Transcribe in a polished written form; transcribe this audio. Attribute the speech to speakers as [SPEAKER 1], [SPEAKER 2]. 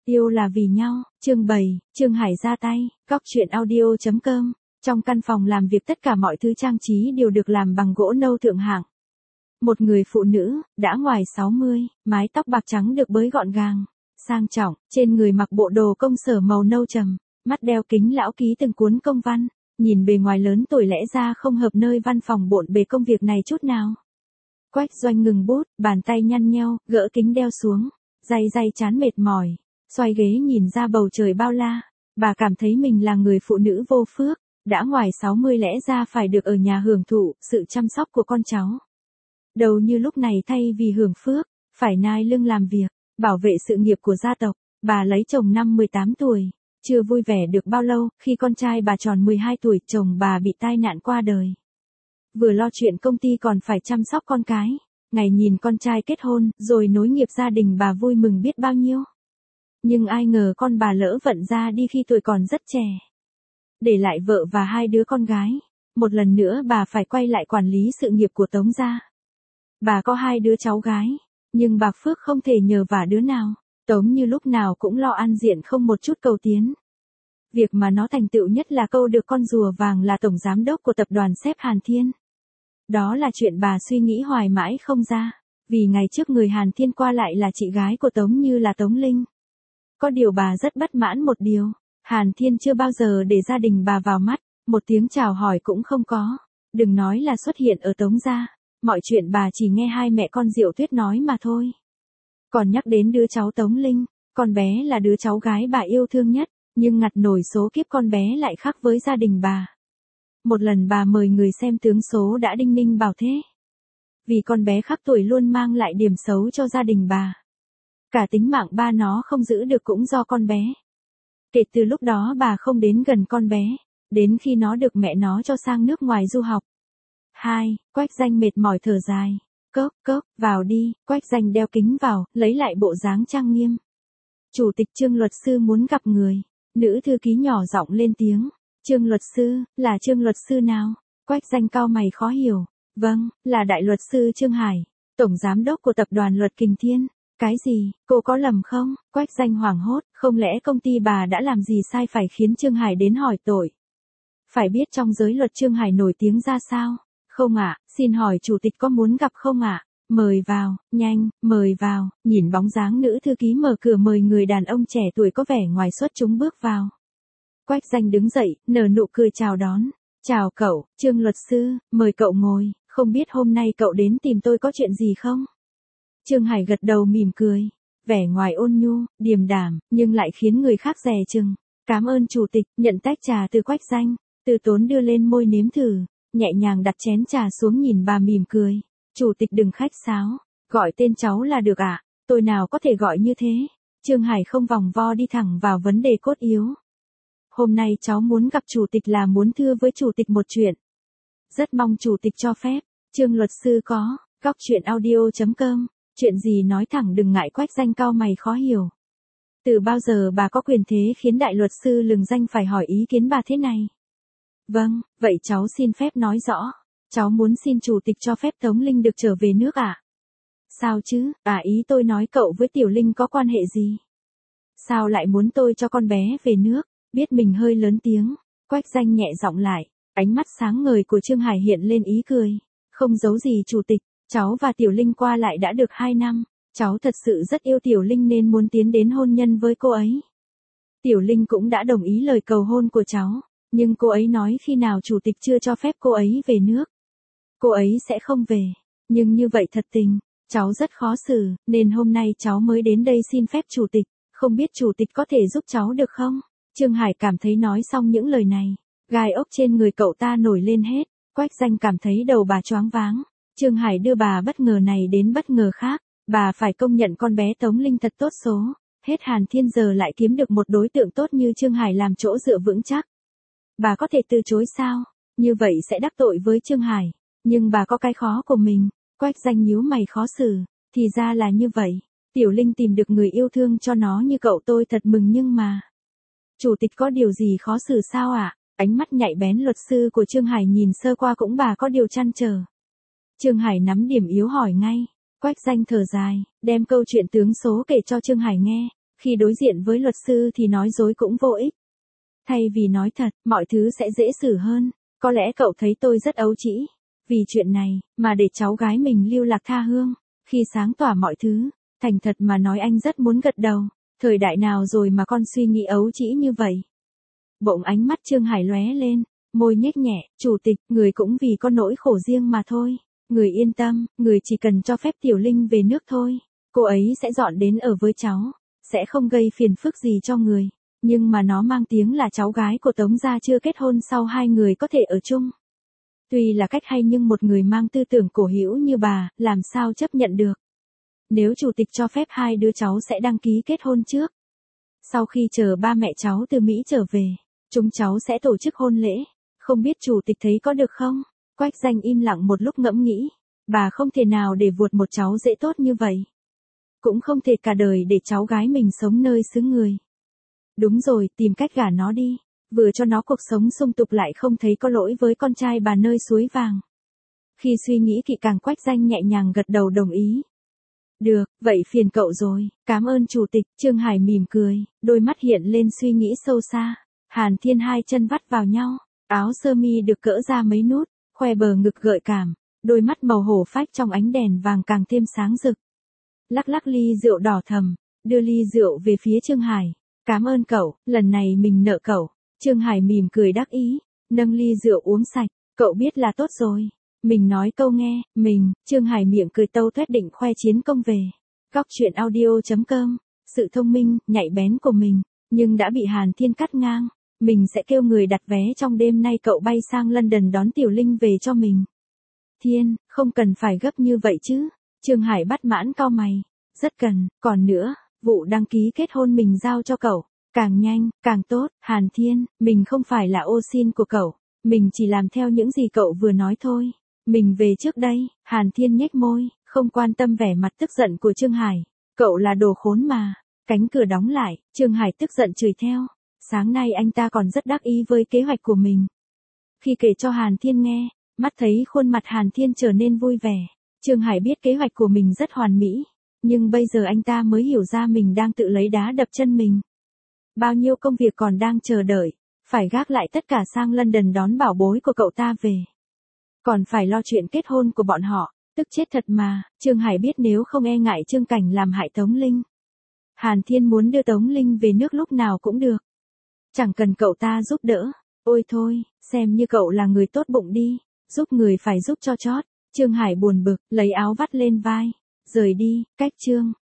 [SPEAKER 1] Yêu là vì nhau, chương 7, Trương Hải ra tay, góc truyện audio.com. Trong căn phòng làm việc tất cả mọi thứ trang trí đều được làm bằng gỗ nâu thượng hạng. Một người phụ nữ, đã ngoài 60, mái tóc bạc trắng được bới gọn gàng, sang trọng, trên người mặc bộ đồ công sở màu nâu trầm, mắt đeo kính lão ký từng cuốn công văn, nhìn bề ngoài lớn tuổi lẽ ra không hợp nơi văn phòng bộn bề công việc này chút nào. Quách Doanh ngừng bút, bàn tay nhăn nheo, gỡ kính đeo xuống, day chán mệt mỏi, xoay ghế nhìn ra bầu trời bao la, bà cảm thấy mình là người phụ nữ vô phước, đã ngoài 60 lẽ ra phải được ở nhà hưởng thụ sự chăm sóc của con cháu. Đầu như lúc này thay vì hưởng phước, phải nai lưng làm việc, bảo vệ sự nghiệp của gia tộc. Bà lấy chồng năm 18 tuổi, chưa vui vẻ được bao lâu, khi con trai bà tròn 12 tuổi, chồng bà bị tai nạn qua đời. Vừa lo chuyện công ty còn phải chăm sóc con cái, ngày nhìn con trai kết hôn, rồi nối nghiệp gia đình bà vui mừng biết bao nhiêu. Nhưng ai ngờ con bà lỡ vận ra đi khi tuổi còn rất trẻ. Để lại vợ và 2 đứa con gái, một lần nữa bà phải quay lại quản lý sự nghiệp của Tống gia. Bà có 2 đứa cháu gái, nhưng bà Phước không thể nhờ vả đứa nào. Tống như lúc nào cũng lo ăn diện không một chút cầu tiến. Việc mà nó thành tựu nhất là câu được con rùa vàng là tổng giám đốc của tập đoàn xếp Hàn Thiên. Đó là chuyện bà suy nghĩ hoài mãi không ra, vì ngày trước người Hàn Thiên qua lại là chị gái của Tống Như là Tống Linh. Có điều bà rất bất mãn một điều, Hàn Thiên chưa bao giờ để gia đình bà vào mắt, một tiếng chào hỏi cũng không có, đừng nói là xuất hiện ở Tống gia, mọi chuyện bà chỉ nghe hai mẹ con Diệu Tuyết nói mà thôi. Còn nhắc đến đứa cháu Tống Linh, con bé là đứa cháu gái bà yêu thương nhất, nhưng ngặt nổi số kiếp con bé lại khác với gia đình bà. Một lần bà mời người xem tướng số đã đinh ninh bảo thế. Vì con bé khác tuổi luôn mang lại điểm xấu cho gia đình bà. Cả tính mạng ba nó không giữ được cũng do con bé. Kể từ lúc đó bà không đến gần con bé, đến khi nó được mẹ nó cho sang nước ngoài du học. 2. Quách Danh mệt mỏi thở dài. Cốc, vào đi, Quách Danh đeo kính vào, lấy lại bộ dáng trang nghiêm. Chủ tịch Trương luật sư muốn gặp người. Nữ thư ký nhỏ giọng lên tiếng. Trương luật sư, là Trương luật sư nào? Quách Danh cau mày khó hiểu. Vâng, là đại luật sư Trương Hải, tổng giám đốc của tập đoàn Luật Kình Thiên. Cái gì, cô có lầm không? Quách Danh hoảng hốt, không lẽ công ty bà đã làm gì sai phải khiến Trương Hải đến hỏi tội? Phải biết trong giới luật Trương Hải nổi tiếng ra sao? Không ạ, xin hỏi chủ tịch có muốn gặp không ạ? Mời vào, nhanh, mời vào. Nhìn bóng dáng nữ thư ký mở cửa mời người đàn ông trẻ tuổi có vẻ ngoài xuất chúng bước vào. Quách Danh đứng dậy, nở nụ cười chào đón. Chào cậu, Trương luật sư, mời cậu ngồi, không biết hôm nay cậu đến tìm tôi có chuyện gì không? Trương Hải gật đầu mỉm cười, vẻ ngoài ôn nhu, điềm đạm, nhưng lại khiến người khác dè chừng. Cảm ơn chủ tịch, nhận tách trà từ Quách Danh, Từ Tốn đưa lên môi nếm thử, nhẹ nhàng đặt chén trà xuống nhìn bà mỉm cười. Chủ tịch đừng khách sáo, gọi tên cháu là được ạ, tôi nào có thể gọi như thế. Trương Hải không vòng vo đi thẳng vào vấn đề cốt yếu. Hôm nay cháu muốn gặp chủ tịch là muốn thưa với chủ tịch một chuyện. Rất mong chủ tịch cho phép. Trương luật sư có, góc truyện audio.com, chuyện gì nói thẳng đừng ngại. Quách Danh cau mày khó hiểu. Từ bao giờ bà có quyền thế khiến đại luật sư lừng danh phải hỏi ý kiến bà thế này? Vâng, vậy cháu xin phép nói rõ. Cháu muốn xin chủ tịch cho phép Tống Linh được trở về nước ạ. Sao chứ, ý tôi nói cậu với Tiểu Linh có quan hệ gì? Sao lại muốn tôi cho con bé về nước? Biết mình hơi lớn tiếng, Quách Danh nhẹ giọng lại, ánh mắt sáng ngời của Trương Hải hiện lên ý cười. Không giấu gì chủ tịch, cháu và Tiểu Linh qua lại đã được 2 năm, cháu thật sự rất yêu Tiểu Linh nên muốn tiến đến hôn nhân với cô ấy. Tiểu Linh cũng đã đồng ý lời cầu hôn của cháu, nhưng cô ấy nói khi nào chủ tịch chưa cho phép cô ấy về nước, cô ấy sẽ không về. Nhưng như vậy thật tình, cháu rất khó xử, nên hôm nay cháu mới đến đây xin phép chủ tịch, không biết chủ tịch có thể giúp cháu được không? Trương Hải cảm thấy nói xong những lời này, gai ốc trên người cậu ta nổi lên hết. Quách Danh cảm thấy đầu bà choáng váng. Trương Hải đưa bà bất ngờ này đến bất ngờ khác. Bà phải công nhận con bé Tống Linh thật tốt số. Hết Hàn Thiên giờ lại kiếm được một đối tượng tốt như Trương Hải làm chỗ dựa vững chắc. Bà có thể từ chối sao? Như vậy sẽ đắc tội với Trương Hải. Nhưng bà có cái khó của mình. Quách Danh nhíu mày khó xử. Thì ra là như vậy. Tiểu Linh tìm được người yêu thương cho nó như cậu tôi thật mừng nhưng mà. Chủ tịch có điều gì khó xử sao ạ? Ánh mắt nhạy bén luật sư của Trương Hải nhìn sơ qua cũng bà có điều trăn trở. Trương Hải nắm điểm yếu hỏi ngay. Quách Danh thở dài, đem câu chuyện tướng số kể cho Trương Hải nghe. Khi đối diện với luật sư thì nói dối cũng vô ích. Thay vì nói thật, mọi thứ sẽ dễ xử hơn. Có lẽ cậu thấy tôi rất ấu trĩ. Vì chuyện này, mà để cháu gái mình lưu lạc tha hương. Khi sáng tỏa mọi thứ, thành thật mà nói anh rất muốn gật đầu. Thời đại nào rồi mà con suy nghĩ ấu trĩ như vậy? Bỗng ánh mắt Trương Hải lóe lên, môi nhếch nhẹ, chủ tịch, người cũng vì có nỗi khổ riêng mà thôi. Người yên tâm, người chỉ cần cho phép Tiểu Linh về nước thôi. Cô ấy sẽ dọn đến ở với cháu, sẽ không gây phiền phức gì cho người. Nhưng mà nó mang tiếng là cháu gái của Tống gia chưa kết hôn, sau hai người có thể ở chung. Tuy là cách hay nhưng một người mang tư tưởng cổ hữu như bà, làm sao chấp nhận được. Nếu chủ tịch cho phép hai đứa cháu sẽ đăng ký kết hôn trước. Sau khi chờ ba mẹ cháu từ Mỹ trở về, chúng cháu sẽ tổ chức hôn lễ. Không biết chủ tịch thấy có được không? Quách Danh im lặng một lúc ngẫm nghĩ. Bà không thể nào để vuột một cháu dễ tốt như vậy. Cũng không thể cả đời để cháu gái mình sống nơi xứ người. Đúng rồi, tìm cách gả nó đi. Vừa cho nó cuộc sống sung túc lại không thấy có lỗi với con trai bà nơi suối vàng. Khi suy nghĩ kỹ càng, Quách Danh nhẹ nhàng gật đầu đồng ý. Được, vậy phiền cậu rồi, cảm ơn chủ tịch. Trương Hải mỉm cười, đôi mắt hiện lên suy nghĩ sâu xa. Hàn Thiên hai chân vắt vào nhau, áo sơ mi được cỡ ra mấy nút, khoe bờ ngực gợi cảm, đôi mắt màu hổ phách trong ánh đèn vàng càng thêm sáng rực. Lắc lắc ly rượu đỏ thầm, đưa ly rượu về phía Trương Hải. Cảm ơn cậu, lần này mình nợ cậu. Trương Hải mỉm cười đắc ý, nâng ly rượu uống sạch. Cậu biết là tốt rồi. Mình nói câu nghe, mình. Trương Hải miệng cười tâu tuét định khoe chiến công về. Góc truyện audio.com. Sự thông minh, nhạy bén của mình, nhưng đã bị Hàn Thiên cắt ngang. Mình sẽ kêu người đặt vé trong đêm nay cậu bay sang London đón Tiểu Linh về cho mình. Thiên, không cần phải gấp như vậy chứ. Trương Hải bắt mãn cau mày. Rất cần, còn nữa, vụ đăng ký kết hôn mình giao cho cậu. Càng nhanh, càng tốt. Hàn Thiên, mình không phải là ô xin của cậu. Mình chỉ làm theo những gì cậu vừa nói thôi. Mình về trước đây. Hàn Thiên nhếch môi, không quan tâm vẻ mặt tức giận của Trương Hải. Cậu là đồ khốn mà. Cánh cửa đóng lại, Trương Hải tức giận chửi theo. Sáng nay anh ta còn rất đắc ý với kế hoạch của mình. Khi kể cho Hàn Thiên nghe, mắt thấy khuôn mặt Hàn Thiên trở nên vui vẻ. Trương Hải biết kế hoạch của mình rất hoàn mỹ. Nhưng bây giờ anh ta mới hiểu ra mình đang tự lấy đá đập chân mình. Bao nhiêu công việc còn đang chờ đợi. Phải gác lại tất cả sang London đón bảo bối của cậu ta về. Còn phải lo chuyện kết hôn của bọn họ. Tức chết thật mà. Trương Hải biết nếu không e ngại Trương Cảnh làm hại Tống Linh, Hàn Thiên muốn đưa Tống Linh về nước lúc nào cũng được. Chẳng cần cậu ta giúp đỡ. Ôi thôi, xem như cậu là người tốt bụng đi. Giúp người phải giúp cho chót. Trương Hải buồn bực, lấy áo vắt lên vai. Rời đi, cách Trương